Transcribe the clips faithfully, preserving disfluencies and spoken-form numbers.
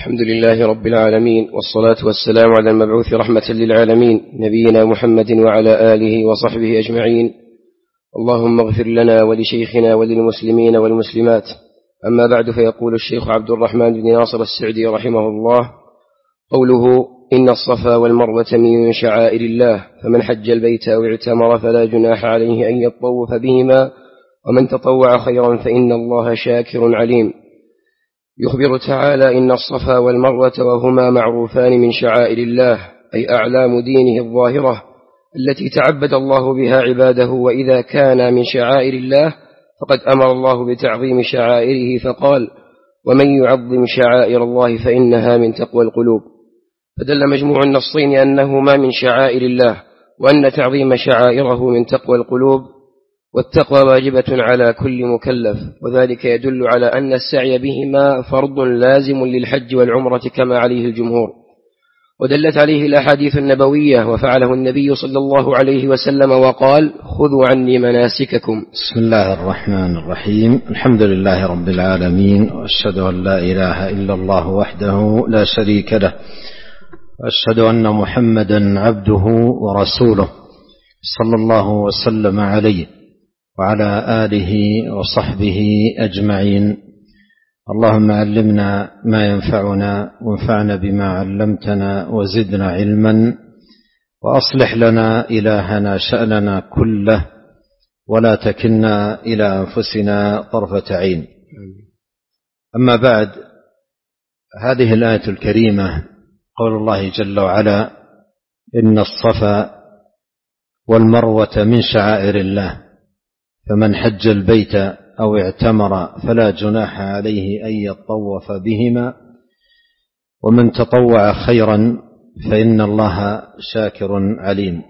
الحمد لله رب العالمين، والصلاة والسلام على المبعوث رحمة للعالمين نبينا محمد وعلى آله وصحبه أجمعين. اللهم اغفر لنا ولشيخنا وللمسلمين والمسلمات. أما بعد، فيقول الشيخ عبد الرحمن بن ناصر السعدي رحمه الله: قوله إن الصفا والمروة من شعائر الله، فمن حج البيت أو اعتمر فلا جناح عليه أن يطوف بهما، ومن تطوع خيرا فإن الله شاكر عليم. يخبر تعالى إن الصفا والمروة وهما معروفان من شعائر الله، أي أعلام دينه الظاهرة التي تعبد الله بها عباده، وإذا كان من شعائر الله فقد أمر الله بتعظيم شعائره فقال: ومن يعظم شعائر الله فإنها من تقوى القلوب. فدل مجموع النصين أنهما من شعائر الله، وأن تعظيم شعائره من تقوى القلوب، والتقوى واجبة على كل مكلف، وذلك يدل على أن السعي بهما فرض لازم للحج والعمرة كما عليه الجمهور، ودلت عليه الأحاديث النبوية، وفعله النبي صلى الله عليه وسلم وقال: خذوا عني مناسككم. بسم الله الرحمن الرحيم. الحمد لله رب العالمين، وأشهد أن لا إله إلا الله وحده لا شريك له، وأشهد أن محمدا عبده ورسوله صلى الله وسلم عليه وعلى آله وصحبه أجمعين. اللهم علمنا ما ينفعنا، وانفعنا بما علمتنا، وزدنا علما، وأصلح لنا إلهنا شأننا كله، ولا تكلنا إلى أنفسنا طرفة عين. أما بعد، هذه الآية الكريمة قول الله جل وعلا: إن الصفا والمروة من شعائر الله، فمن حج البيت أو اعتمر فلا جناح عليه أن يطوف بهما، ومن تطوع خيرا فإن الله شاكر عليم.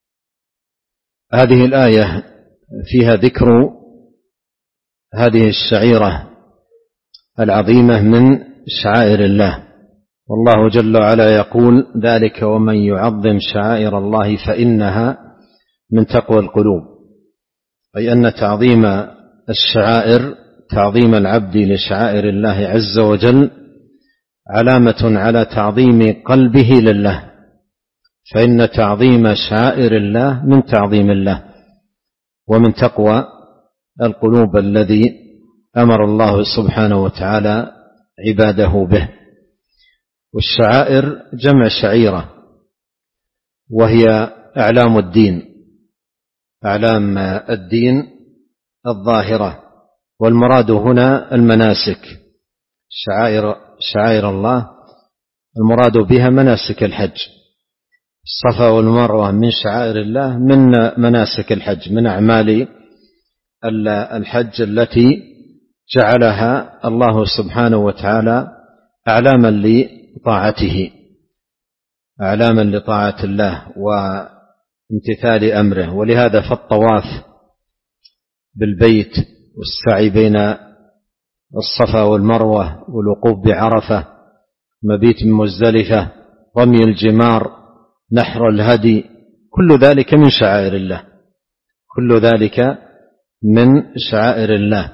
هذه الآية فيها ذكر هذه الشعيرة العظيمة من شعائر الله، والله جل وعلا يقول: ذلك ومن يعظم شعائر الله فإنها من تقوى القلوب، أي أن تعظيم الشعائر، تعظيم العبد لشعائر الله عز وجل علامة على تعظيم قلبه لله، فإن تعظيم شعائر الله من تعظيم الله ومن تقوى القلوب الذي أمر الله سبحانه وتعالى عباده به. والشعائر جمع شعيرة، وهي أعلام الدين، أعلام الدين الظاهرة، والمراد هنا المناسك. شعائر شعائر الله المراد بها مناسك الحج. الصفا والمروة من شعائر الله، من مناسك الحج، من أعمال الحج التي جعلها الله سبحانه وتعالى أعلاما لطاعته، أعلاما لطاعة الله وامتثال أمره. ولهذا فالطواف بالبيت، والسعي بين الصفا والمروة، والوقوف بعرفة، مبيت من مزدلفة، رمي الجمار، نحر الهدي، كل ذلك من شعائر الله، كل ذلك من شعائر الله.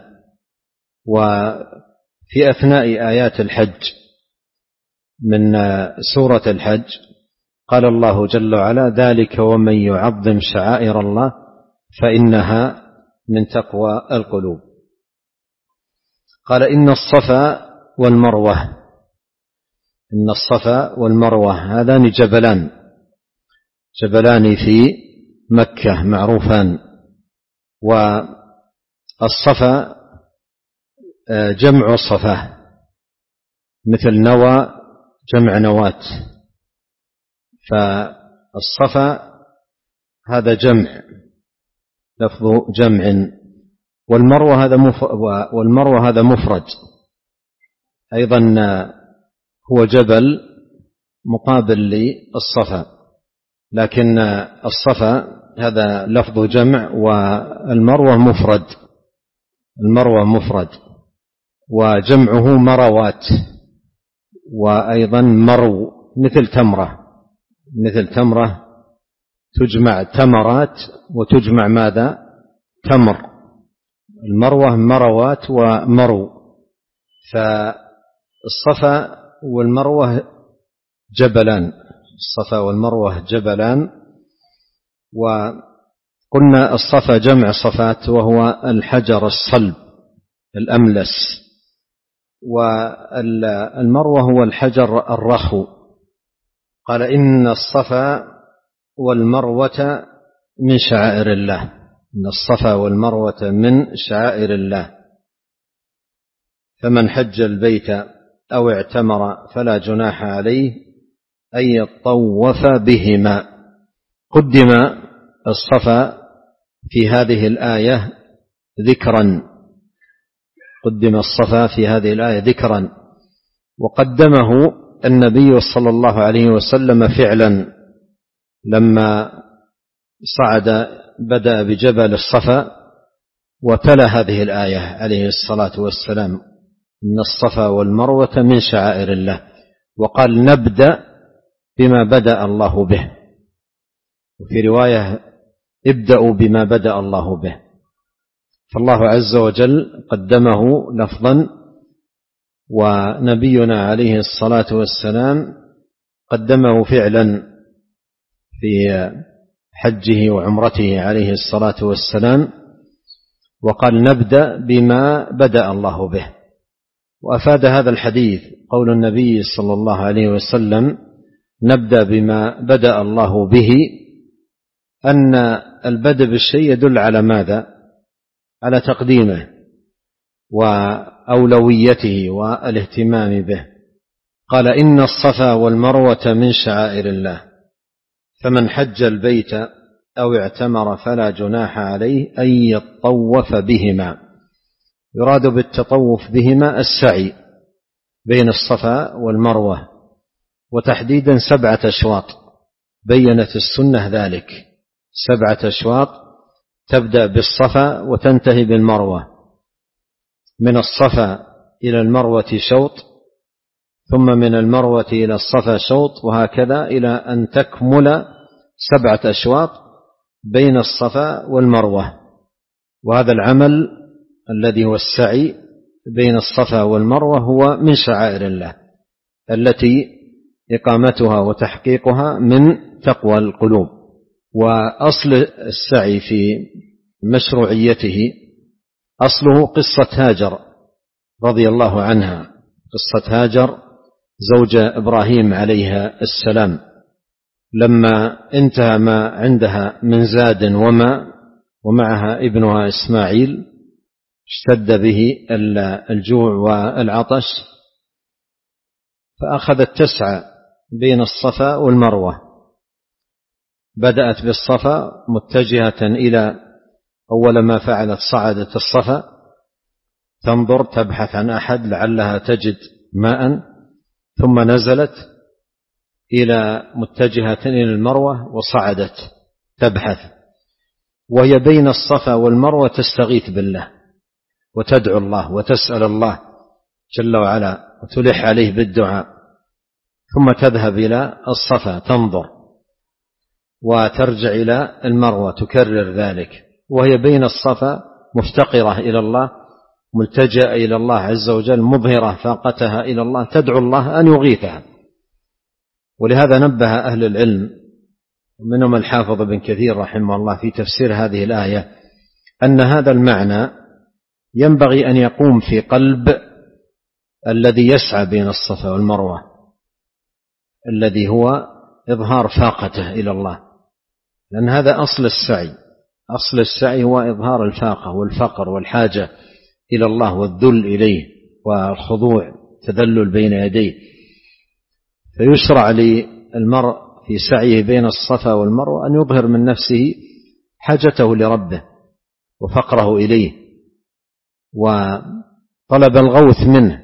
وفي أثناء آيات الحج من سورة الحج قال الله جل وعلا: ذلك ومن يعظم شعائر الله فإنها من تقوى القلوب. قال: إن الصفا والمروة، إن الصفا والمروة هذان جبلان، جبلان في مكة معروفان. والصفا جمع صفا، مثل نوى جمع نواة، فالصفا هذا جمع، لفظ جمع. والمروة هذا والمروة هذا مفرد أيضا، هو جبل مقابل للصفا، لكن الصفا هذا لفظ جمع، والمروة مفرد، المروة مفرد، وجمعه مروات. وأيضا مرو مثل تمرة، مثل تمرة تجمع تمرات وتجمع ماذا؟ تمر. المروة مروات ومرو. فالصفا والمروة جبلان، الصفا والمروة جبلان، وقلنا الصفا جمع صفات وهو الحجر الصلب الأملس، والمروة هو الحجر الرخو. قال إن الصفا والمروة من شعائر الله، إن الصفا والمروة من شعائر الله، فمن حج البيت أو اعتمر فلا جناح عليه أن يطوف بهما. قدم الصفا في هذه الآية ذكرا، قدم الصفا في هذه الآية ذكرا، وقدمه النبي صلى الله عليه وسلم فعلا لما صعد بدأ بجبل الصفا وتلا هذه الآية عليه الصلاة والسلام: إن الصفا والمروة من شعائر الله، وقال: نبدأ بما بدأ الله به. وفي رواية: ابدأوا بما بدأ الله به. فالله عز وجل قدمه لفظا، ونبينا عليه الصلاة والسلام قدمه فعلا في حجه وعمرته عليه الصلاة والسلام، وقال: نبدأ بما بدأ الله به. وأفاد هذا الحديث قول النبي صلى الله عليه وسلم: نبدأ بما بدأ الله به، أن البدء بالشيء يدل على ماذا؟ على تقديمه وأولويته والاهتمام به. قال: إن الصفا والمروة من شعائر الله، فمن حج البيت أو اعتمر فلا جناح عليه أن يطوف بهما. يراد بالتطوف بهما السعي بين الصفا والمروة، وتحديدا سبعة أشواط، بينت السنة ذلك، سبعة أشواط تبدأ بالصفا وتنتهي بالمروة، من الصفا إلى المروة شوط، ثم من المروة إلى الصفا شوط، وهكذا إلى أن تكمل سبعة أشواط بين الصفا والمروة. وهذا العمل الذي هو السعي بين الصفا والمروة هو من شعائر الله التي إقامتها وتحقيقها من تقوى القلوب. وأصل السعي في مشروعيته أصله قصة هاجر رضي الله عنها، قصة هاجر زوجة إبراهيم عليها السلام، لما انتهى ما عندها من زاد وما ومعها ابنها إسماعيل، اشتد به الجوع والعطش، فأخذت تسعى بين الصفا والمروة. بدأت بالصفا متجهة إلى، أول ما فعلت صعدت الصفا تنظر تبحث عن أحد لعلها تجد ماء، ثم نزلت إلى متجهة إلى المروة وصعدت تبحث، وهي بين الصفا والمروة تستغيث بالله وتدعو الله وتسأل الله جل وعلا وتلح عليه بالدعاء، ثم تذهب إلى الصفا تنظر وترجع إلى المروة تكرر ذلك، وهي بين الصفا مفتقرة إلى الله، ملتجأ إلى الله عز وجل، مظهرة فاقتها إلى الله، تدعو الله أن يغيثها. ولهذا نبه أهل العلم ومنهم الحافظ بن كثير رحمه الله في تفسير هذه الآية أن هذا المعنى ينبغي أن يقوم في قلب الذي يسعى بين الصفا والمروة، الذي هو إظهار فاقته إلى الله، لأن هذا أصل السعي. أصل السعي هو إظهار الفاقة والفقر والحاجة إلى الله والذل إليه والخضوع تذلل بين يديه. فيشرع للمرء في سعيه بين الصفا والمروة أن يظهر من نفسه حاجته لربه وفقره إليه وطلب الغوث منه،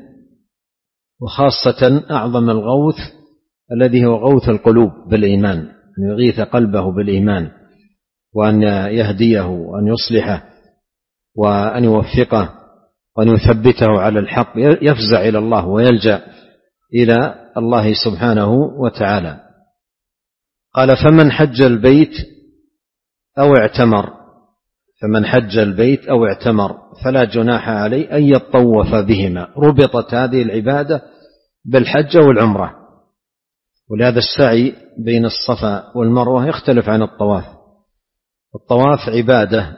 وخاصة أعظم الغوث الذي هو غوث القلوب بالإيمان، أن يغيث قلبه بالإيمان وأن يهديه وأن يصلحه وأن يوفقه وأن يثبته على الحق، يفزع إلى الله ويلجأ إلى الله سبحانه وتعالى. قال: فمن حج البيت أو اعتمر، فمن حج البيت أو اعتمر فلا جناح عليه أن يطوف بهما. ربطت هذه العبادة بالحج والعمرة. ولهذا السعي بين الصفا والمروة يختلف عن الطواف. الطواف عبادة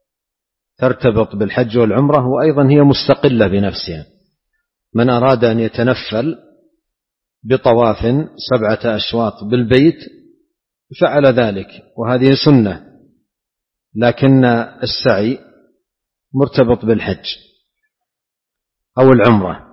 ترتبط بالحج والعمرة، وأيضا هي مستقلة بنفسها. من أراد أن يتنفل بطواف سبعة أشواط بالبيت فعل ذلك، وهذه سنة. لكن السعي مرتبط بالحج أو العمرة،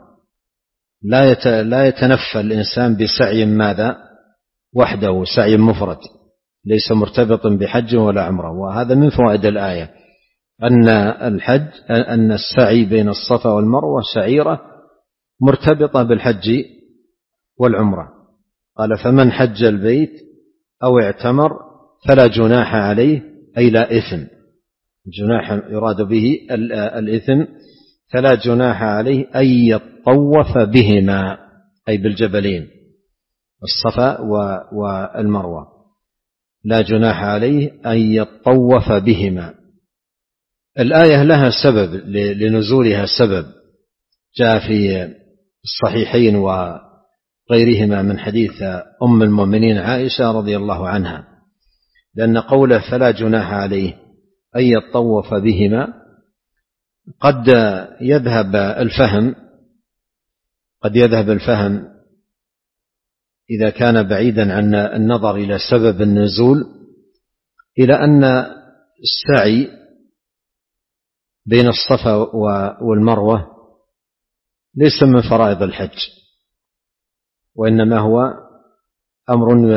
لا يتنفل الإنسان بسعي ماذا وحده، سعي مفرد ليس مرتبط بحج ولا عمرة. وهذا من فوائد الآية أن الحج أن السعي بين الصفا والمروة شعيرة مرتبطة بالحج والعمرة. قال فمن حج البيت أو اعتمر فلا جناح عليه، أي لا إثم. جناح يراد به الإثم، فلا جناح عليه أن يطوف بهما، أي بالجبلين الصفا والمروة، لا جناح عليه أن يطوف بهما. الآية لها سبب، لنزولها سبب جاء في الصحيحين وغيرهما من حديث أم المؤمنين عائشة رضي الله عنها، لأن قوله فلا جناح عليه أن يطوف بهما قد يذهب الفهم قد يذهب الفهم إذا كان بعيدا عن النظر إلى سبب النزول إلى أن السعي بين الصفا والمروة ليس من فرائض الحج، وإنما هو أمر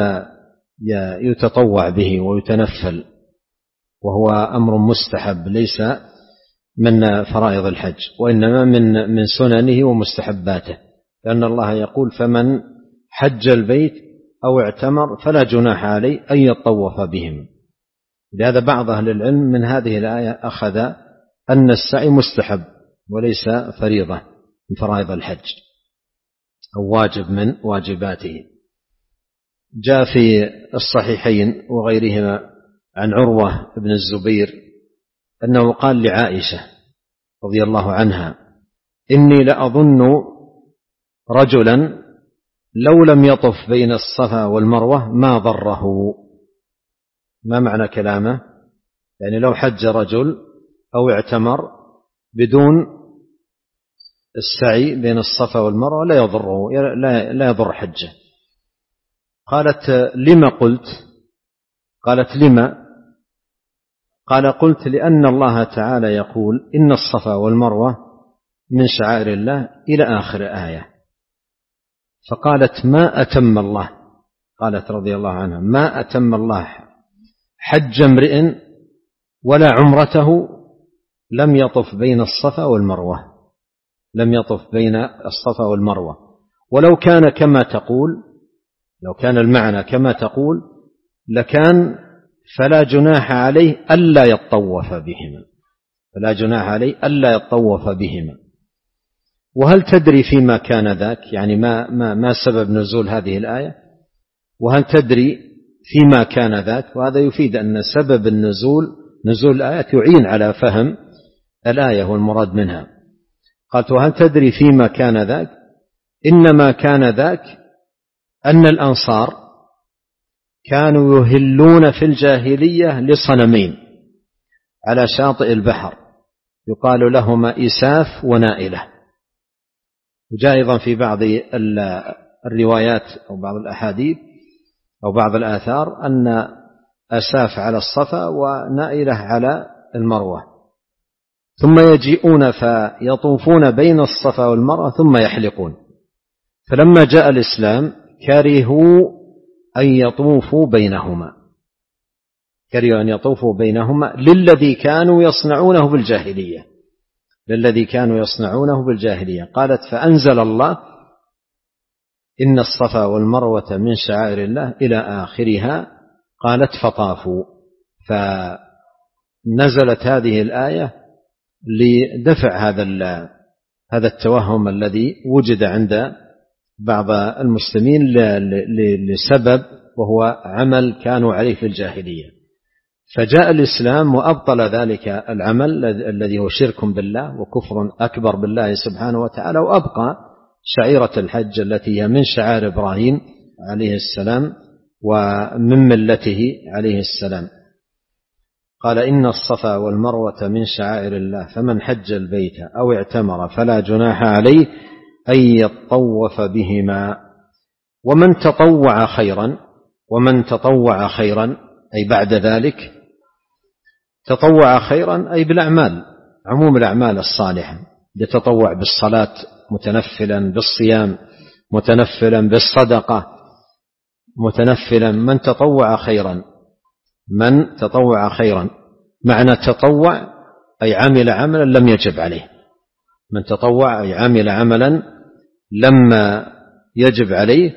يتطوع به ويتنفل، وهو أمر مستحب ليس من فرائض الحج، وإنما من من سننه ومستحباته. لأن الله يقول فمن حج البيت أو اعتمر فلا جناح عليه أن يطوف بهم. لهذا بعض أهل العلم من هذه الآية أخذ أن السعي مستحب وليس فريضة من فرائض الحج أو واجب من واجباته. جاء في الصحيحين وغيرهما عن عروة بن الزبير أنه قال لعائشة رضي الله عنها إني لأظن رجلا لو لم يطف بين الصفا والمروة ما ضره. ما معنى كلامه؟ يعني لو حج رجل أو اعتمر بدون السعي بين الصفا والمروة لا يضره، لا يضر حجه. قالت لما قلت؟ قالت لما؟ قال قلت لأن الله تعالى يقول إن الصفا والمروة من شعائر الله إلى آخر آية. فقالت ما أتم الله، قالت رضي الله عنها ما أتم الله حج امرئ ولا عمرته لم يطف بين الصفا والمروة، لم يطف بين الصفا والمروة. ولو كان كما تقول، لو كان المعنى كما تقول لكان فلا جناح عليه ألا يطوف بهما، فلا جناح عليه ألا يطوف بهما. وهل تدري فيما كان ذاك؟ يعني ما, ما, ما سبب نزول هذه الآية؟ وهل تدري فيما كان ذاك؟ وهذا يفيد أن سبب النزول نزول الآية يعين على فهم الآية والمراد منها. قالت وهل تدري فيما كان ذاك؟ إنما كان ذاك أن الأنصار كانوا يهلون في الجاهلية لصنمين على شاطئ البحر يقال لهما إساف ونائلة. وجاء أيضا في بعض الروايات أو بعض الأحاديث أو بعض الآثار أن أساف على الصفا ونائلة على المروة، ثم يجيئون فيطوفون بين الصفا والمروة ثم يحلقون. فلما جاء الإسلام كرهوا أن يطوفوا بينهما، كرهوا أن يطوفوا بينهما للذي كانوا يصنعونه بالجاهلية، للذي كانوا يصنعونه بالجاهلية. قالت فأنزل الله إن الصفا والمروة من شعائر الله إلى آخرها. قالت فطافوا، فنزلت هذه الآية لدفع هذا هذا التوهم الذي وجد عند بعض المسلمين لسبب، وهو عمل كانوا عليه في الجاهلية. فجاء الإسلام وأبطل ذلك العمل الذي هو شرك بالله وكفر أكبر بالله سبحانه وتعالى، وأبقى شعيرة الحج التي هي من شعائر إبراهيم عليه السلام ومن ملته عليه السلام. قال إن الصفا والمروة من شعائر الله فمن حج البيت أو اعتمر فلا جناح عليه أن يطوف بهما. ومن تطوع خيرا ومن تطوع خيرا أي بعد ذلك، تطوع خيرا أي بالأعمال، عموم الأعمال الصالحة، يتطوع بالصلاة متنفلا، بالصيام متنفلا، بالصدقة متنفلا. من تطوع خيرا من تطوع خيرا معنى تطوع أي عمل عملا لم يجب عليه. من تطوع أي عمل عملا لما يجب عليه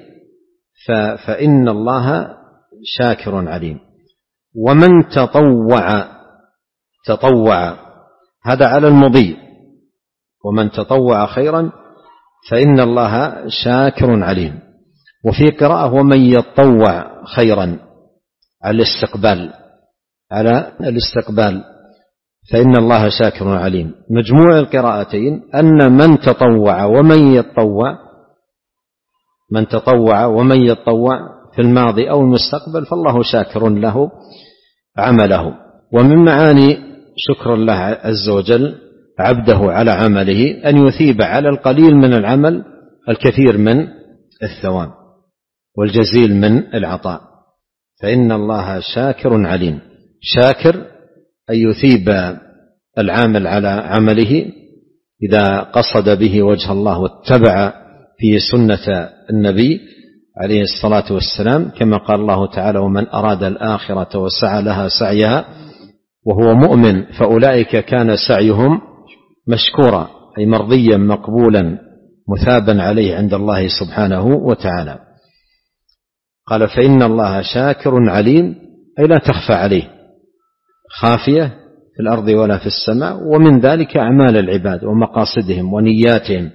فإن الله شاكر عليم. ومن تطوع تطوع هذا على المضي، ومن تطوع خيرا فإن الله شاكر عليم. وفي قراءة ومن يطوع خيرا على الاستقبال على الاستقبال فإن الله شاكر عليم. مجموع القراءتين أن من تطوع ومن يطوع من تطوع ومن يطوع في الماضي أو المستقبل فالله شاكر له عمله. ومن معاني شكر الله عز وجل عبده على عمله أن يثيب على القليل من العمل الكثير من الثواب والجزيل من العطاء، فإن الله شاكر عليم. شاكر أن يثيب العامل على عمله إذا قصد به وجه الله واتبع في سنة النبي عليه الصلاة والسلام، كما قال الله تعالى ومن أراد الآخرة وسعى لها سعيها وهو مؤمن فأولئك كان سعيهم مشكورا، أي مرضيا مقبولا مثابا عليه عند الله سبحانه وتعالى. قال فإن الله شاكر عليم أي لا تخفى عليه خافية في الأرض ولا في السماء، ومن ذلك أعمال العباد ومقاصدهم ونياتهم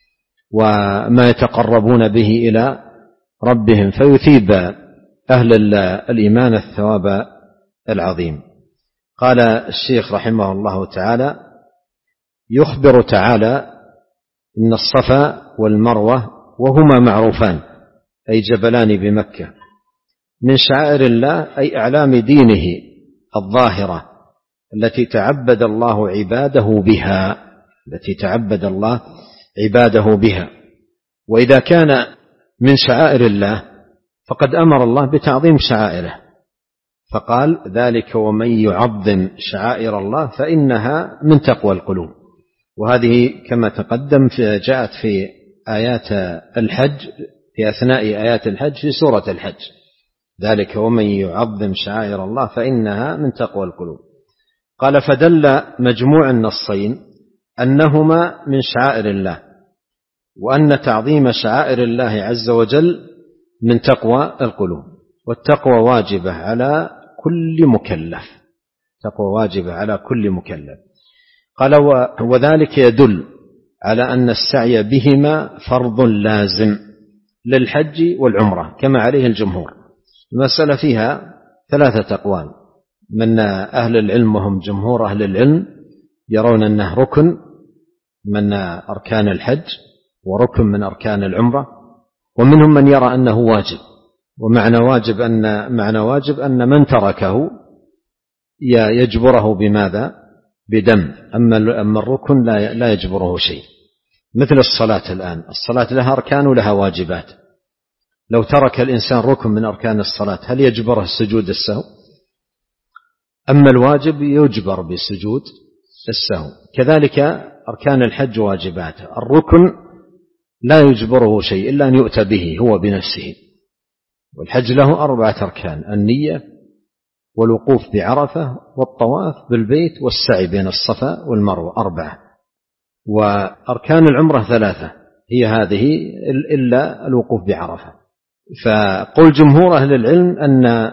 وما يتقربون به إلى ربهم، فيثيب أهل الإيمان الثواب العظيم. قال الشيخ رحمه الله تعالى يخبر تعالى إن الصفا والمروة وهما معروفان أي جبلان بمكة من شعائر الله أي أعلام دينه الظاهرة التي تعبد الله عباده بها التي تعبد الله عباده بها. وإذا كان من شعائر الله فقد أمر الله بتعظيم شعائره، فقال ذلك ومن يعظم شعائر الله فإنها من تقوى القلوب. وهذه كما تقدم في جاءت في آيات الحج في أثناء آيات الحج في سورة الحج، ذلك ومن يعظم شعائر الله فإنها من تقوى القلوب. قال فدل مجموع النصين أنهما من شعائر الله، وأن تعظيم شعائر الله عز وجل من تقوى القلوب، والتقوى واجبة على كل مكلف تقوى واجبة على كل مكلف. قال وذلك يدل على أن السعي بهما فرض لازم للحج والعمرة كما عليه الجمهور. المسألة فيها ثلاثة أقوال، من أهل العلم وهم جمهور أهل العلم يرون أنه ركن من أركان الحج وركن من أركان العمرة، ومنهم من يرى أنه واجب. ومعنى واجب أن معنى واجب أن من تركه يجبره بماذا؟ بدم. أما أما الركن لا لا يجبره شيء، مثل الصلاة الآن، الصلاة لها أركان ولها واجبات. لو ترك الإنسان ركن من أركان الصلاة هل يجبره سجود السهو؟ أما الواجب يجبر بسجود السهو. كذلك أركان الحج واجبات، الركن لا يجبره شيء إلا أن يؤتى به هو بنفسه. والحج له أربعة أركان: النية والوقوف بعرفة والطواف بالبيت والسعي بين الصفا والمروة، أربعة. وأركان العمرة ثلاثة هي هذه إلا الوقوف بعرفة. فقل جمهور أهل العلم أن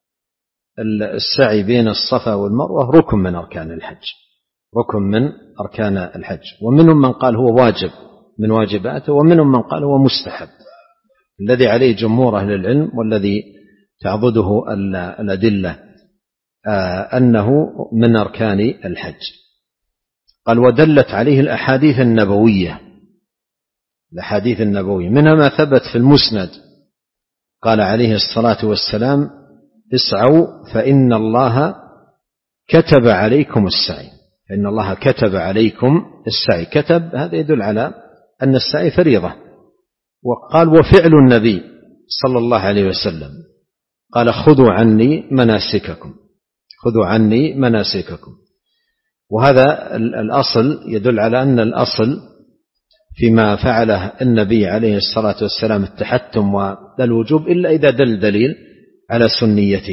السعي بين الصفا والمروة ركن من أركان الحج ركن من أركان الحج ومنهم من قال هو واجب من واجباته، ومنهم من قال هو مستحب. الذي عليه جمهور أهل العلم والذي تعضده الأدلة أنه من أركان الحج. قال ودلت عليه الأحاديث النبوية الأحاديث النبوية، منها ما ثبت في المسند قال عليه الصلاة والسلام: اسعوا فإن الله كتب عليكم السعي، فإن الله كتب عليكم السعي. كتب هذا يدل على أن السعي فريضة. وقال: وفعل النبي صلى الله عليه وسلم قال: خذوا عني مناسككم، خذوا عني مناسككم. وهذا الأصل يدل على أن الأصل فيما فعله النبي عليه الصلاة والسلام التحتم والوجوب، إلا إذا دل دليل على سنيته.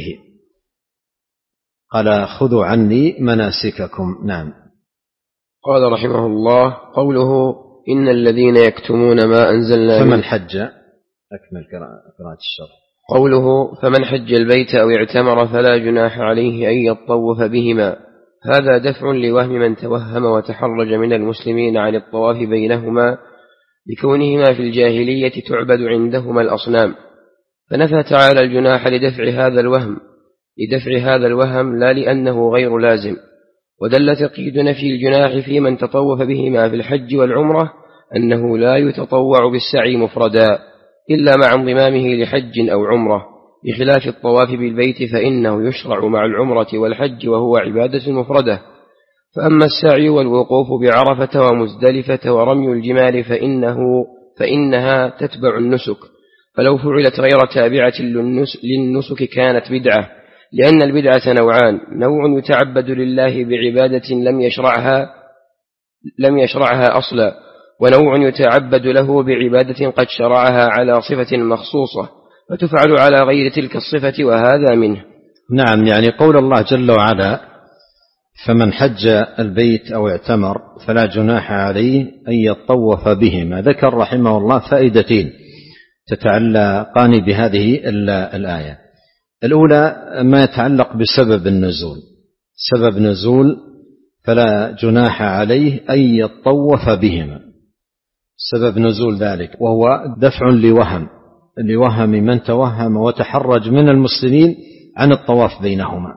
قال: خذوا عني مناسككم. نعم. قال رحمه الله: قوله: إن الذين يكتمون ما أنزلنا فمن حج، أكمل قراءة الشرح. قوله: فمن حج البيت أو اعتمر فلا جناح عليه أن يطوف بهما، هذا دفع لوهم من توهم وتحرج من المسلمين عن الطواف بينهما لكونهما في الجاهلية تعبد عندهما الأصنام، فنفى تعالى الجناح لدفع هذا الوهم لدفع هذا الوهم لا لأنه غير لازم. ودل تقييد نفي الجناح في من تطوف بهما في الحج والعمرة أنه لا يتطوع بالسعي مفردا إلا مع انضمامه لحج أو عمرة، بخلاف الطواف بالبيت فإنه يشرع مع العمرة والحج وهو عبادة مفردة. فأما السعي والوقوف بعرفة ومزدلفة ورمي الجمال فإنه فإنها تتبع النسك، فلو فعلت غير تابعة للنسك كانت بدعة، لأن البدعة نوعان: نوع يتعبد لله بعبادة لم يشرعها لم يشرعها أصلا، ونوع يتعبد له بعبادة قد شرعها على صفة مخصوصة فتفعل على غير تلك الصفة، وهذا منه. نعم، يعني قول الله جل وعلا: فمن حج البيت أو اعتمر فلا جناح عليه أن يطوف بهما، ذكر رحمه الله فائدتين تتعلقان بهذه الآية. الأولى ما يتعلق بسبب النزول، سبب نزول فلا جناح عليه أن يطوف بهما، سبب نزول ذلك وهو دفع لوهم لوهم من توهم وتحرج من المسلمين عن الطواف بينهما.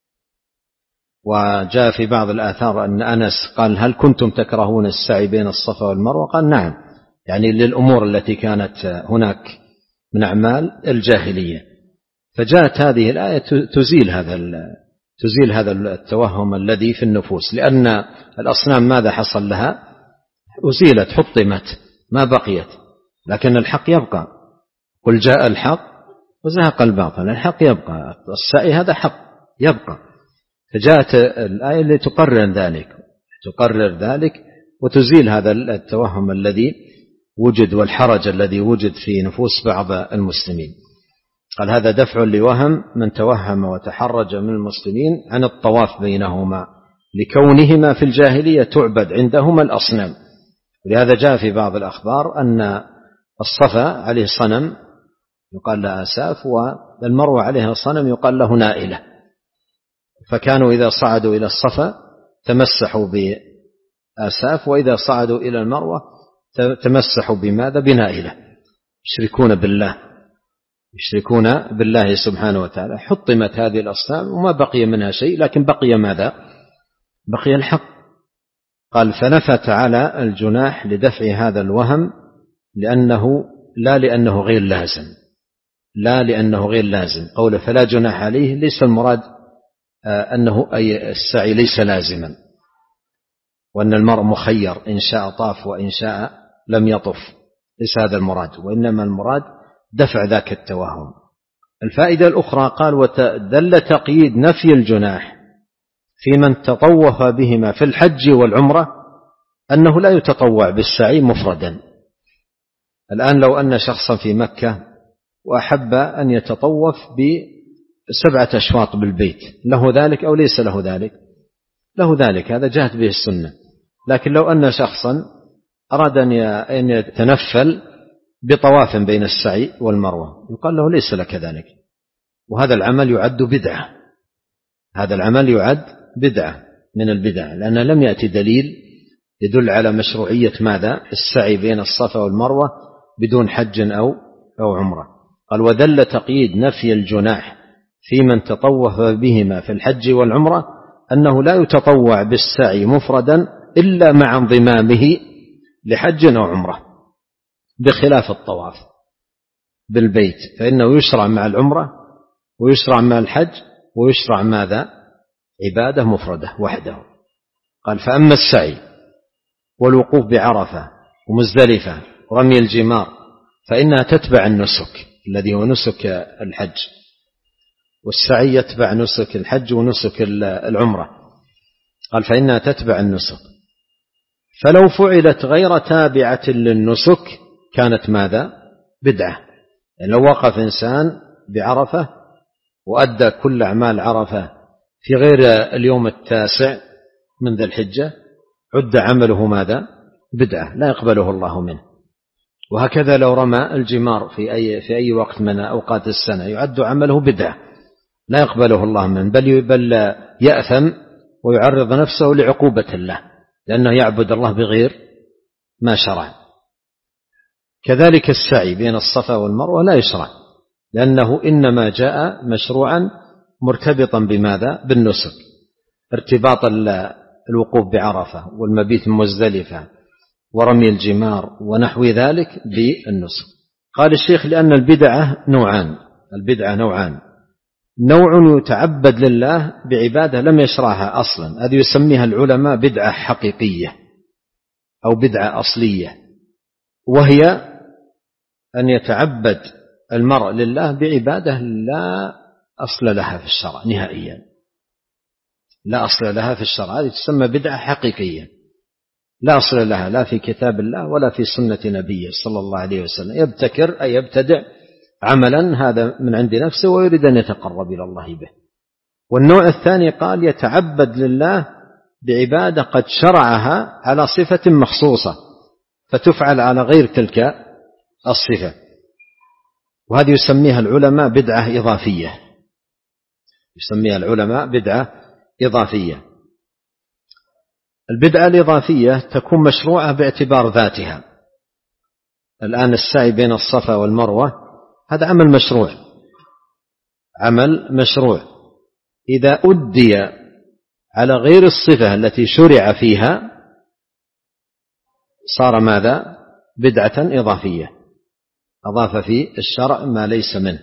وجاء في بعض الآثار أن أنس قال: هل كنتم تكرهون السعي بين الصفا والمروة؟ قال: نعم، يعني للأمور التي كانت هناك من أعمال الجاهلية. فجاءت هذه الآية تزيل هذا تزيل هذا التوهم الذي في النفوس، لأن الأصنام ماذا حصل لها؟ أزيلت، حطمت، ما بقيت، لكن الحق يبقى. قل جاء الحق وزهق الباطل، الحق يبقى، السعي هذا حق يبقى. فجاءت الآية لتقرر ذلك تقرر ذلك وتزيل هذا التوهم الذي وجد والحرج الذي وجد في نفوس بعض المسلمين. قال: هذا دفع لوهم من توهم وتحرج من المسلمين عن الطواف بينهما لكونهما في الجاهلية تعبد عندهما الأصنام. ولهذا جاء في بعض الأخبار أن الصفا عليه صنم يقال له آساف، والمروة عليها صنم يقال له نائلة، فكانوا إذا صعدوا إلى الصفا تمسحوا بآساف، وإذا صعدوا إلى المروة تمسحوا بماذا؟ بنائلة. يشركون بالله يشركون بالله سبحانه وتعالى. حطمت هذه الأصنام وما بقي منها شيء، لكن بقي ماذا؟ بقي الحق. قال: فنفى تعالى الجناح لدفع هذا الوهم، لأنه لا لأنه غير لازم لا لأنه غير لازم. قوله فلا جناح عليه ليس المراد أنه أي السعي ليس لازما، وأن المرء مخير إن شاء طاف وإن شاء لم يطف، ليس هذا المراد، وإنما المراد دفع ذاك التوهم. الفائدة الأخرى قال: ودل تقييد نفي الجناح في من تطوف بهما في الحج والعمرة أنه لا يتطوع بالسعي مفردا. الآن لو أن شخصا في مكة وأحب أن يتطوف بسبعة أشواط بالبيت، له ذلك أو ليس له ذلك؟ له ذلك، هذا جاءت به السنة. لكن لو أن شخصا أراد أن يتنفل بطواف بين السعي والمروة، يقال له ليس لك ذلك، وهذا العمل يعد بدعة هذا العمل يعد بدعة من البدع، لأن لم يأتي دليل يدل على مشروعية ماذا؟ السعي بين الصفا والمروة بدون حج أو أو عمرة. قال: ودل تقييد نفي الجناح في من تطوف بهما في الحج والعمرة أنه لا يتطوع بالسعي مفردا إلا مع انضمامه لحج أو عمرة. بخلاف الطواف بالبيت، فإنه يشرع مع العمرة ويشرع مع الحج ويشرع ماذا؟ عبادة مفردة وحده. قال فأما السعي والوقوف بعرفة ومزدلفة ورمي الجمار فإنها تتبع النسك الذي هو نسك الحج، والسعي يتبع نسك الحج ونسك العمرة. قال فإنها تتبع النسك، فلو فعلت غير تابعة للنسك كانت ماذا؟ بدعة. يعني لو وقف إنسان بعرفة وأدى كل أعمال عرفة في غير اليوم التاسع من ذي الحجة عد عمله ماذا؟ بدعة، لا يقبله الله منه. وهكذا لو رمى الجمار في أي, في أي وقت من أوقات السنة يعد عمله بدعة، لا يقبله الله منه، بل, بل يأثم ويعرض نفسه لعقوبة الله لأنه يعبد الله بغير ما شرع. كذلك السعي بين الصفا والمروة لا يشرع، لأنه إنما جاء مشروعا مرتبطا بماذا؟ بالنسك، ارتباط الوقوف بعرفة والمبيت مزدلفة ورمي الجمار ونحو ذلك بالنسك. قال الشيخ لأن البدعة نوعان، البدعة نوعان، نوع يتعبد لله بعبادة لم يشرعها أصلا، هذه يسميها العلماء بدعة حقيقية أو بدعة أصلية، وهي أن يتعبد المرء لله بعبادة لا أصل لها في الشرع نهائيا، لا أصل لها في الشرع، هذه تسمى بدعة حقيقية لا أصل لها لا في كتاب الله ولا في سنة نبيه صلى الله عليه وسلم، يبتكر أي يبتدع عملا هذا من عند نفسه ويريد أن يتقرب إلى الله به. والنوع الثاني قال يتعبد لله بعبادة قد شرعها على صفة مخصوصة فتفعل على غير تلك الصفة، وهذه يسميها العلماء بدعة إضافية، يسميها العلماء بدعة إضافية. البدعة الإضافية تكون مشروعة باعتبار ذاتها. الآن السعي بين الصفا والمروة هذا عمل مشروع، عمل مشروع إذا أدي على غير الصفة التي شرع فيها صار ماذا؟ بدعة إضافية، أضاف في الشرع ما ليس منه.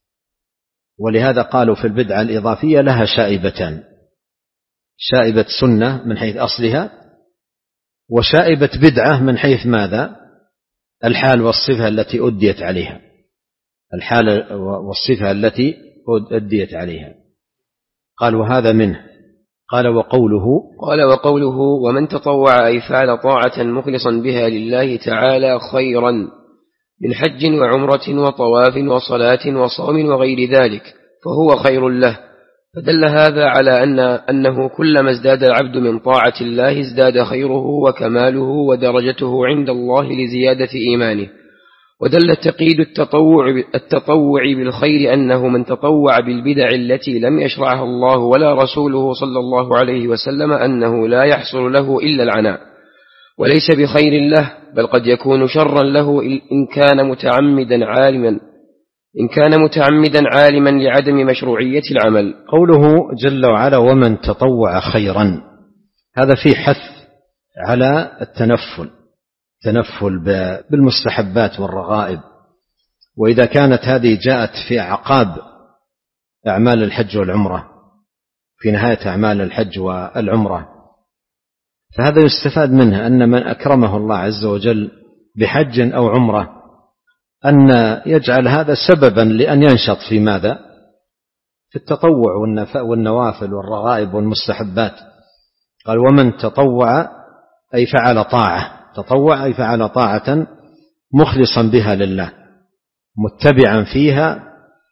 ولهذا قالوا في البدعة الإضافية لها شائبتان، شائبة سنة من حيث أصلها، وشائبة بدعة من حيث ماذا؟ الحال والصفة التي أديت عليها، الحال والصفة التي أديت عليها. قال وهذا منه. قال وقوله قال وقوله ومن تطوع أي فعل طاعة مخلصا بها لله تعالى خيرا من حج وعمرة وطواف وصلاة وصوم وغير ذلك فهو خير له. فدل هذا على أن أنه كلما ازداد العبد من طاعة الله ازداد خيره وكماله ودرجته عند الله لزيادة إيمانه. ودل تقييد التطوع, التطوع بالخير أنه من تطوع بالبدع التي لم يشرعها الله ولا رسوله صلى الله عليه وسلم أنه لا يحصل له إلا العناء وليس بخير له، بل قد يكون شرا له إن كان متعمدا عالما إن كان متعمدا عالما لعدم مشروعية العمل. قوله جل وعلا ومن تطوع خيرا، هذا فيه حث على التنفل، تنفل بالمستحبات والرغائب. وإذا كانت هذه جاءت في أعقاب أعمال الحج والعمرة، في نهاية أعمال الحج والعمرة، فهذا يستفاد منها أن من أكرمه الله عز وجل بحج أو عمرة أن يجعل هذا سببا لأن ينشط في ماذا؟ في التطوع والنوافل والرغائب والمستحبات. قال ومن تطوع أي فعل طاعة، تطوع أي فعل طاعة مخلصا بها لله متبعا فيها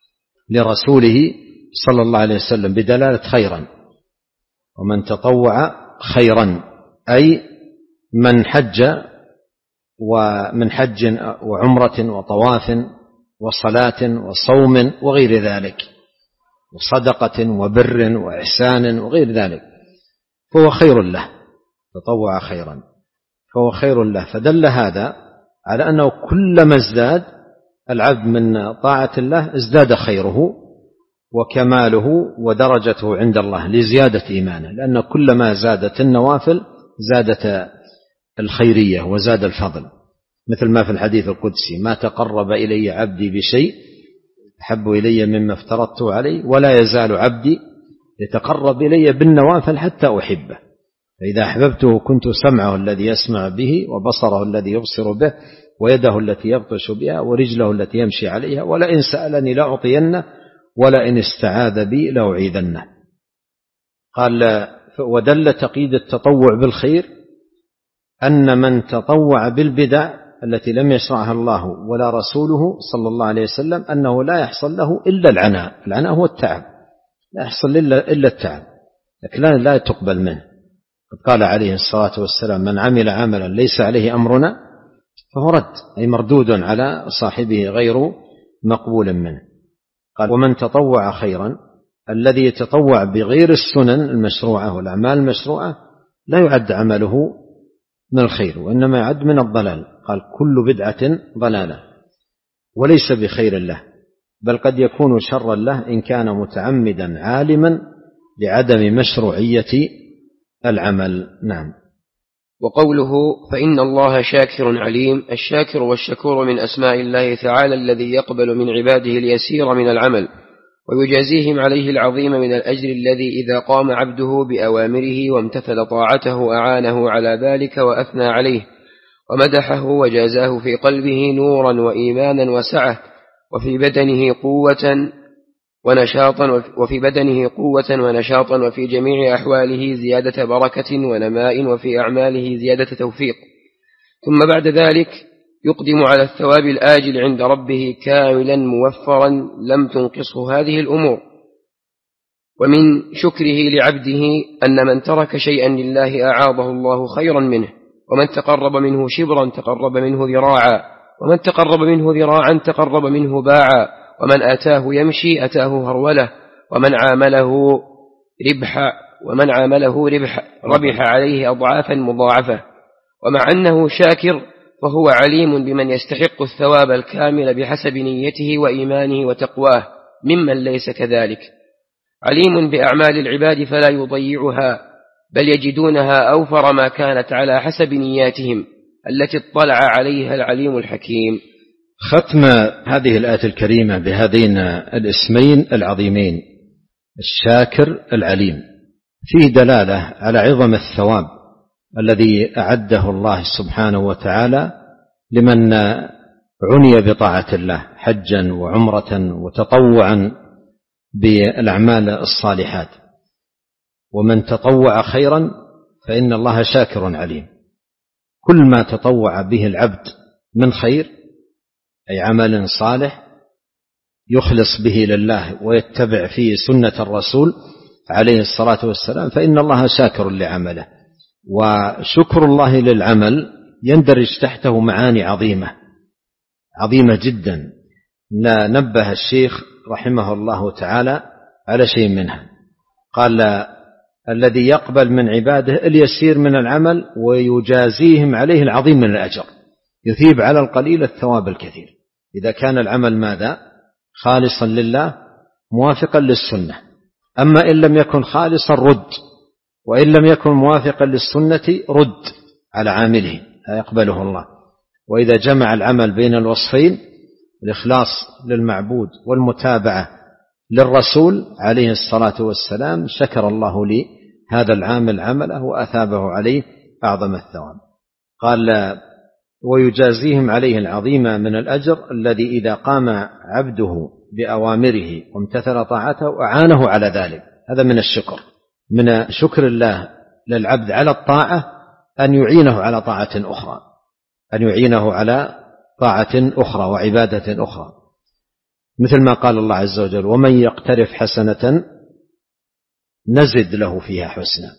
لرسوله صلى الله عليه وسلم بدلالة خيرا. ومن تطوع خيرا أي من حج ومن حج وعمرة وطواف وصلاة وصوم وغير ذلك وصدقة وبر وإحسان وغير ذلك فهو خير له، تطوع خيرا فهو خير له. فدل هذا على أنه كلما ازداد العبد من طاعة الله ازداد خيره وكماله ودرجته عند الله لزيادة إيمانه، لأن كلما زادت النوافل زادت الخيرية وزاد الفضل. مثل ما في الحديث القدسي: ما تقرب إلي عبدي بشيء أحب إلي مما افترضته عليه، ولا يزال عبدي يتقرب إلي بالنوافل حتى أحبه، فإذا أحببته كنت سمعه الذي يسمع به، وبصره الذي يبصر به، ويده التي يبطش بها، ورجله التي يمشي عليها، ولئن سألني لأعطينه، ولئن استعاذ بي لأعيذنه. قال: ودل تقييد التطوع بالخير أن من تطوع بالبدع التي لم يشرعها الله ولا رسوله صلى الله عليه وسلم أنه لا يحصل له إلا العناء. العناء هو التعب، لا يحصل إلا التعب، لكن لا تقبل منه. قد قال عليه الصلاة والسلام: من عمل عملا ليس عليه أمرنا فهو رد، أي مردود على صاحبه غير مقبول منه. قال: ومن تطوع خيرا، الذي يتطوع بغير السنن المشروعة والأعمال المشروعة لا يعد عمله من الخير، وإنما يعد من الضلال. قال: كل بدعة ضلالة، وليس بخير له، بل قد يكون شرا له إن كان متعمدا عالما بعدم مشروعية العمل. نعم. وقوله: فإن الله شاكر عليم، الشاكر والشكور من أسماء الله تعالى الذي يقبل من عباده اليسير من العمل ويجازيهم عليه العظيم من الأجر الذي إذا قام عبده بأوامره وامتثل طاعته أعانه على ذلك وأثنى عليه ومدحه وجازاه في قلبه نورا وإيمانا وسعة وفي بدنه قوة ونشاطا وفي بدنه قوة ونشاطا وفي جميع أحواله زيادة بركة ونماء وفي أعماله زيادة توفيق، ثم بعد ذلك يقدم على الثواب الآجل عند ربه كاملا موفرا لم تنقصه هذه الأمور. ومن شكره لعبده أن من ترك شيئا لله أعاضه الله خيرا منه، ومن تقرب منه شبرا تقرب منه ذراعا، ومن تقرب منه ذراعا تقرب منه باعا، ومن آتاه يمشي أتاه هرولة، ومن عامله ربح ومن عامله ربح, ربح عليه أضعافا مضاعفة. ومع أنه شاكر فهو عليم بمن يستحق الثواب الكامل بحسب نيته وإيمانه وتقواه ممن ليس كذلك، عليم بأعمال العباد فلا يضيعها، بل يجدونها أوفر ما كانت على حسب نياتهم التي اطلع عليها العليم الحكيم. ختم هذه الآية الكريمة بهذين الاسمين العظيمين الشاكر العليم فيه دلالة على عظم الثواب الذي أعده الله سبحانه وتعالى لمن عني بطاعة الله حجا وعمرة وتطوعا بالأعمال الصالحات. ومن تطوع خيرا فإن الله شاكر عليم. كل ما تطوع به العبد من خير أي عمل صالح يخلص به لله ويتبع فيه سنة الرسول عليه الصلاة والسلام فإن الله شاكر لعمله. وشكر الله للعمل يندرج تحته معاني عظيمة عظيمة جدا، نبه الشيخ رحمه الله تعالى على شيء منها. قال: الذي يقبل من عباده اليسير من العمل ويجازيهم عليه العظيم من الأجر، يثيب على القليل الثواب الكثير إذا كان العمل ماذا؟ خالصا لله موافقا للسنة. أما إن لم يكن خالصا رد، وإن لم يكن موافقا للسنة رد على عامله لا يقبله الله. وإذا جمع العمل بين الوصفين الإخلاص للمعبود والمتابعة للرسول عليه الصلاة والسلام شكر الله لي هذا العامل عمله وأثابه عليه أعظم الثواب. قال: ويجازيهم عليه العظيم من الأجر الذي إذا قام عبده بأوامره وامتثل طاعته أعانه على ذلك. هذا من الشكر، من شكر الله للعبد على الطاعة أن يعينه على طاعة أخرى أن يعينه على طاعة أخرى وعبادة أخرى، مثل ما قال الله عز وجل: ومن يقترف حسنة نزد له فيها حسنا.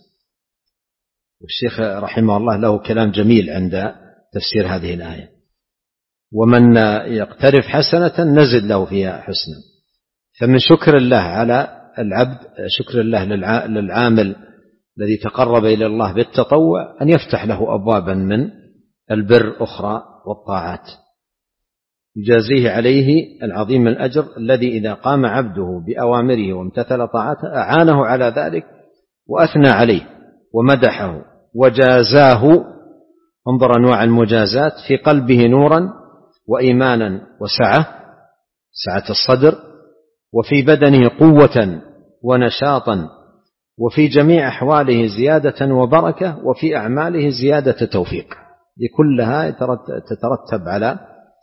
والشيخ رحمه الله له كلام جميل عند تفسير هذه الآية: ومن يقترف حسنة نزد له فيها حسنا. فمن شكر الله على العبد شكر الله للعامل الذي تقرب إلى الله بالتطوع أن يفتح له أبوابا من البر أخرى والطاعات، يجازيه عليه العظيم الأجر الذي إذا قام عبده بأوامره وامتثل طاعته أعانه على ذلك وأثنى عليه ومدحه وجازاه انظر أنواع المجازات: في قلبه نورا وإيمانا وسعة، سعة الصدر، وفي بدنه قوة ونشاطا، وفي جميع أحواله زيادة وبركة، وفي أعماله زيادة توفيق. لكلها تترتب على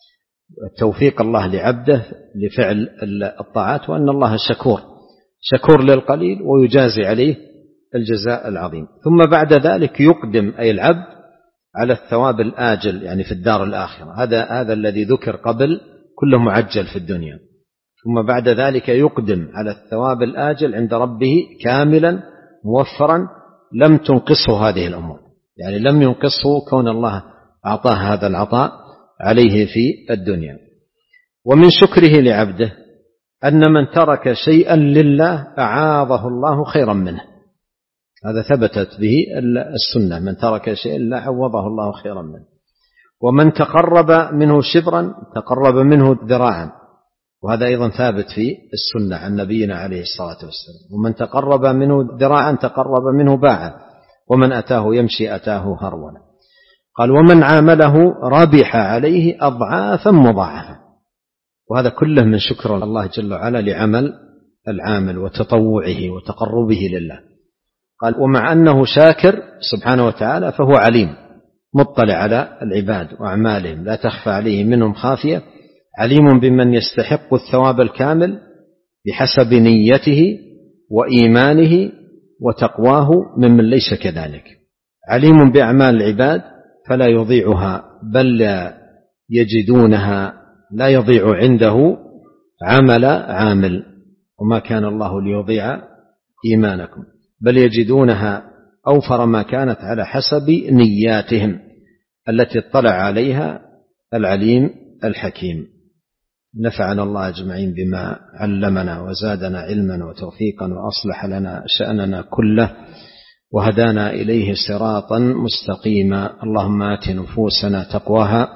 توفيق الله لعبده لفعل الطاعات، وأن الله شكور شكور للقليل ويجازي عليه الجزاء العظيم. ثم بعد ذلك يقدم أي العبد على الثواب الآجل، يعني في الدار الآخرة. هذا هذا الذي ذكر قبل كله معجل في الدنيا، ثم بعد ذلك يقدم على الثواب الآجل عند ربه كاملا موفرا، لم تنقصه هذه الأمور، يعني لم ينقصه كون الله أعطاه هذا العطاء عليه في الدنيا. ومن شكره لعبده أن من ترك شيئا لله أعاظه الله خيرا منه، هذا ثبتت به السنة: من ترك شيئا لله عوضه الله خيرا منه. ومن تقرب منه شبرا تقرب منه ذراعا، وهذا أيضا ثابت في السنة عن نبينا عليه الصلاة والسلام: ومن تقرب منه ذراعا تقرب منه باعا، ومن أتاه يمشي أتاه هرولا. قال: ومن عامله ربح عليه أضعافا مضاعفة. وهذا كله من شكر الله جل وعلا لعمل العامل وتطوعه وتقربه لله. قال: ومع أنه شاكر سبحانه وتعالى فهو عليم مطلع على العباد وأعمالهم، لا تخفى عليه منهم خافية، عليم بمن يستحق الثواب الكامل بحسب نيته وإيمانه وتقواه ممن ليس كذلك. عليم بأعمال العباد فلا يضيعها، بل يجدونها، لا يضيع عنده عمل عامل، وما كان الله ليضيع إيمانكم، بل يجدونها أوفر ما كانت على حسب نياتهم التي اطلع عليها العليم الحكيم. نفعنا الله أجمعين بما علمنا وزادنا علما وتوفيقا، وأصلح لنا شأننا كله، وهدانا إليه صراطا مستقيما. اللهم آت نفوسنا تقواها،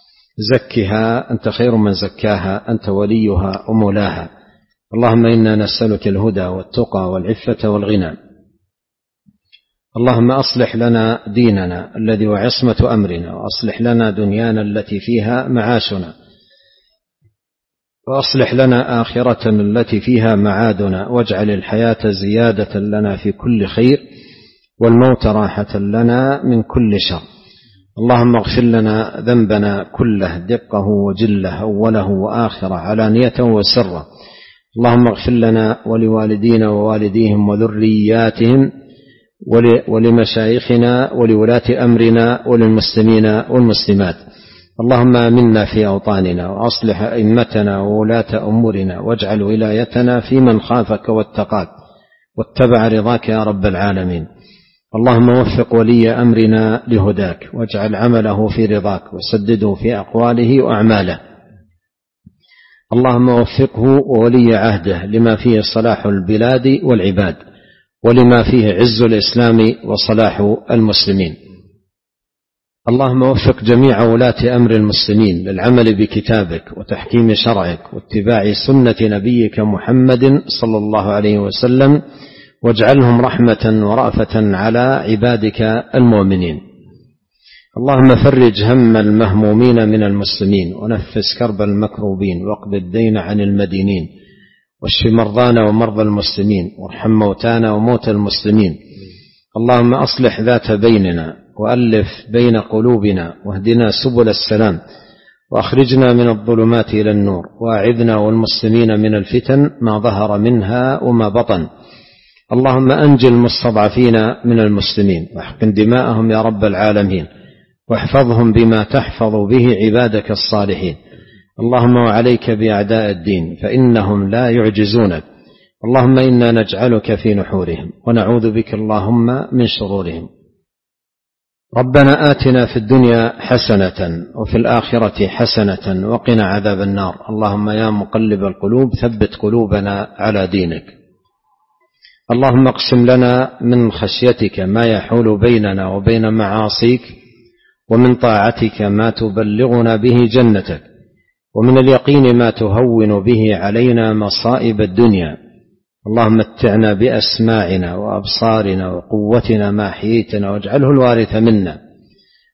زكها أنت خير من زكاها، أنت وليها ومولاها. اللهم إنا نسألك الهدى والتقى والعفة والغنى. اللهم أصلح لنا ديننا الذي هو عصمة أمرنا، وأصلح لنا دنيانا التي فيها معاشنا، وأصلح لنا آخرتنا التي فيها معادنا، واجعل الحياة زيادة لنا في كل خير، والموت راحة لنا من كل شر. اللهم اغفر لنا ذنبنا كله، دقه وجله، أوله وآخره، علانيته وسره. اللهم اغفر لنا ولوالدينا ووالديهم وذرياتهم ولمشايخنا ولولاة أمرنا وللمسلمين والمسلمات. اللهم آمنا في أوطاننا، وأصلح أئمتنا وولاة أمورنا، واجعل ولايتنا في من خافك واتقاك واتبع رضاك يا رب العالمين. اللهم وفق ولي أمرنا لهداك، واجعل عمله في رضاك، وسدده في أقواله وأعماله. اللهم وفقه وولي عهده لما فيه صلاح البلاد والعباد، ولما فيه عز الإسلام وصلاح المسلمين. اللهم وفق جميع ولاة أمر المسلمين للعمل بكتابك وتحكيم شرعك واتباع سنة نبيك محمد صلى الله عليه وسلم، واجعلهم رحمة ورأفة على عبادك المؤمنين. اللهم فرج هم المهمومين من المسلمين، ونفس كرب المكروبين، واقض الدين عن المدينين، واشف مرضانا ومرضى المسلمين، وارحم موتانا وموتى المسلمين. اللهم أصلح ذات بيننا، وألف بين قلوبنا، واهدنا سبل السلام، وأخرجنا من الظلمات إلى النور، وأعذنا والمسلمين من الفتن ما ظهر منها وما بطن. اللهم أنجِ المستضعفين من المسلمين، واحقن دماءهم يا رب العالمين، واحفظهم بما تحفظ به عبادك الصالحين. اللهم وعليك بأعداء الدين، فإنهم لا يعجزونك. اللهم إنا نجعلك في نحورهم، ونعوذ بك اللهم من شرورهم. ربنا آتنا في الدنيا حسنة، وفي الآخرة حسنة، وقنا عذاب النار. اللهم يا مقلب القلوب ثبت قلوبنا على دينك. اللهم اقسم لنا من خشيتك ما يحول بيننا وبين معاصيك، ومن طاعتك ما تبلغنا به جنتك، ومن اليقين ما تهون به علينا مصائب الدنيا. اللهم متعنا بأسماعنا وأبصارنا وقوتنا ما أحييتنا، واجعله الوارث منا،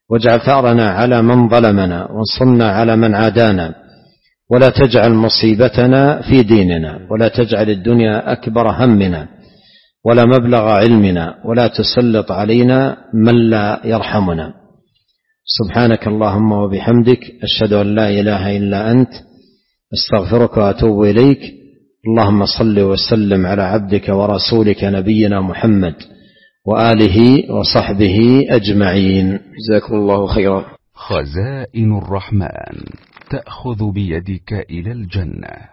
واجعل ثأرنا على من ظلمنا، وانصرنا على من عادانا، ولا تجعل مصيبتنا في ديننا، ولا تجعل الدنيا أكبر همنا ولا مبلغ علمنا، ولا تسلط علينا من لا يرحمنا. سبحانك اللهم وبحمدك، أشهد أن لا إله إلا أنت، استغفرك وأتوب إليك. اللهم صل وسلم على عبدك ورسولك نبينا محمد وآله وصحبه أجمعين. جزاكم الله خيرا. خزائن الرحمن تأخذ بيدك إلى الجنة.